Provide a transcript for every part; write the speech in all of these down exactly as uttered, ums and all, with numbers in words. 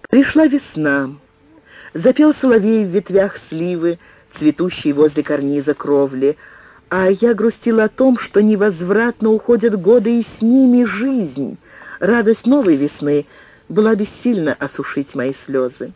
Пришла весна. Запел соловей в ветвях сливы, цветущей возле карниза кровли, а я грустила о том, что невозвратно уходят годы, и с ними жизнь. Радость новой весны была бессильна осушить мои слезы.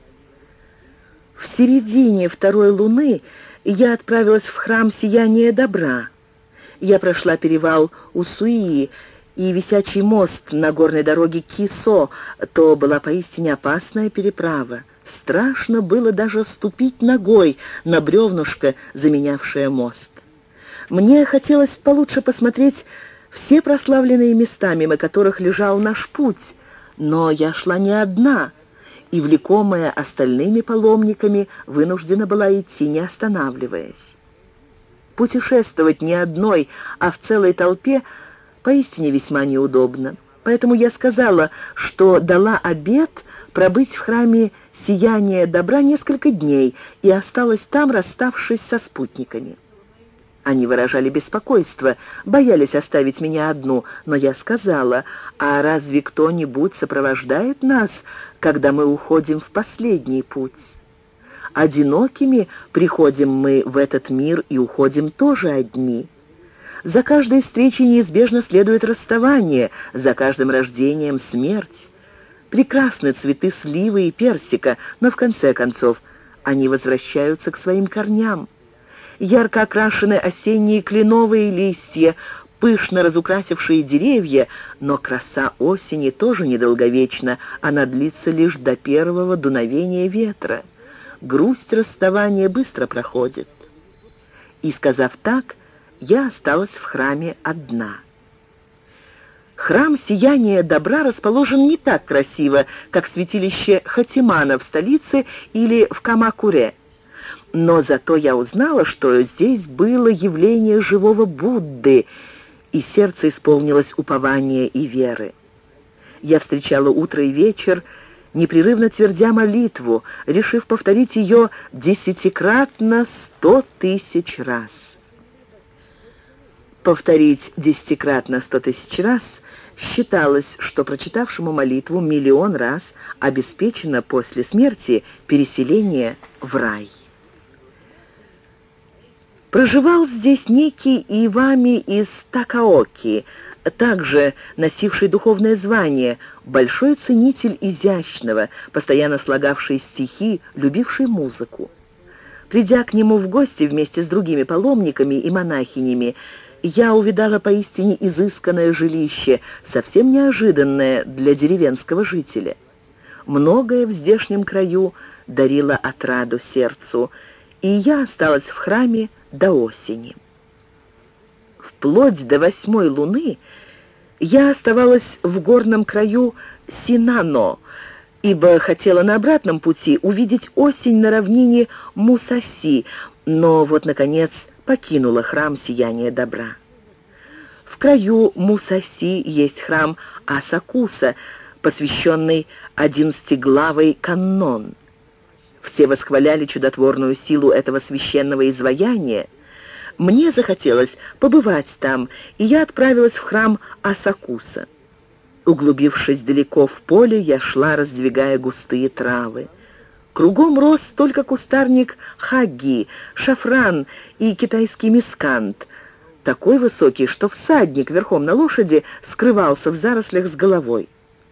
В середине второй луны я отправилась в храм Сияния Добра. Я прошла перевал Усуи и висячий мост на горной дороге Кисо. То была поистине опасная переправа. Страшно было даже ступить ногой на бревнышко, заменявшее мост. Мне хотелось получше посмотреть все прославленные места, мимо которых лежал наш путь, но я шла не одна, и, влекомая остальными паломниками, вынуждена была идти, не останавливаясь. Путешествовать не одной, а в целой толпе поистине весьма неудобно. Поэтому я сказала, что дала обет пробыть в храме Сияния Добра несколько дней и осталась там, расставшись со спутниками. Они выражали беспокойство, боялись оставить меня одну, но я сказала: «А разве кто-нибудь сопровождает нас, когда мы уходим в последний путь? Одинокими приходим мы в этот мир и уходим тоже одни. За каждой встречей неизбежно следует расставание, за каждым рождением смерть. Прекрасны цветы сливы и персика, но в конце концов они возвращаются к своим корням. Ярко окрашены осенние кленовые листья, пышно разукрасившие деревья, но краса осени тоже недолговечна, она длится лишь до первого дуновения ветра. Грусть расставания быстро проходит». И, сказав так, я осталась в храме одна. Храм Сияния Добра расположен не так красиво, как святилище Хатимана в столице или в Камакуре. Но зато я узнала, что здесь было явление живого Будды, и сердце исполнилось упования и веры. Я встречала утро и вечер, непрерывно твердя молитву, решив повторить ее десятикратно сто тысяч раз. Повторить десятикратно сто тысяч раз считалось, что прочитавшему молитву миллион раз обеспечено после смерти переселение в рай. Проживал здесь некий Ивами из Такаоки, также носивший духовное звание, большой ценитель изящного, постоянно слагавший стихи, любивший музыку. Придя к нему в гости вместе с другими паломниками и монахинями, я увидала поистине изысканное жилище, совсем неожиданное для деревенского жителя. Многое в здешнем краю дарило отраду сердцу, и я осталась в храме до осени. Вплоть до восьмой луны я оставалась в горном краю Синано, ибо хотела на обратном пути увидеть осень на равнине Мусаси, но вот, наконец, покинула храм Сияния Добра. В краю Мусаси есть храм Асакуса, посвященный одиннадцатиглавой Каннон. Все восхваляли чудотворную силу этого священного изваяния. Мне захотелось побывать там, и я отправилась в храм Асакуса. Углубившись далеко в поле, я шла, раздвигая густые травы. Кругом рос только кустарник хагги, шафран и китайский мискант, такой высокий, что всадник верхом на лошади скрывался в зарослях с головой.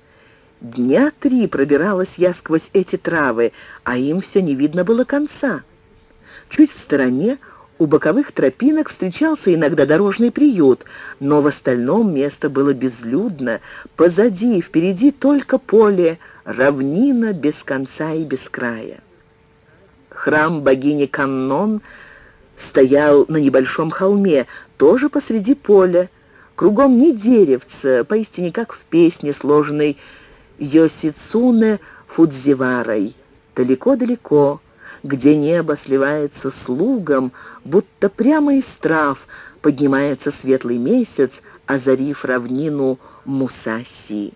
Дня три пробиралась я сквозь эти травы, а им все не видно было конца. Чуть в стороне у боковых тропинок встречался иногда дорожный приют, но в остальном место было безлюдно, позади и впереди только поле, равнина без конца и без края. Храм богини Каннон стоял на небольшом холме, тоже посреди поля, кругом ни деревца, поистине как в песне, сложенной Йосицуне Фудзиварой. Далеко-далеко, где небо сливается с лугом, будто прямо из трав поднимается светлый месяц, озарив равнину Мусаси.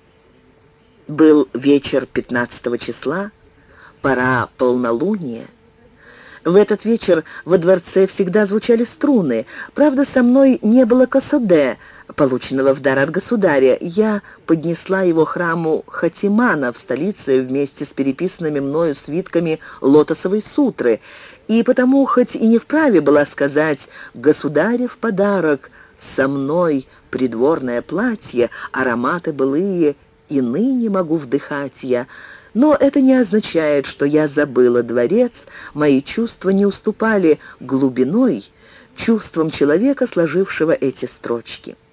Был вечер пятнадцатого числа, пора полнолуния. В этот вечер во дворце всегда звучали струны. Правда, со мной не было косоде, полученного в дар от государя. Я поднесла его храму Хатимана в столице вместе с переписанными мною свитками Лотосовой сутры, и потому, хоть и не вправе была сказать «Государев подарок, со мной придворное платье, ароматы былые и ныне могу вдыхать я», но это не означает, что я забыла дворец, мои чувства не уступали глубиной чувствам человека, сложившего эти строчки.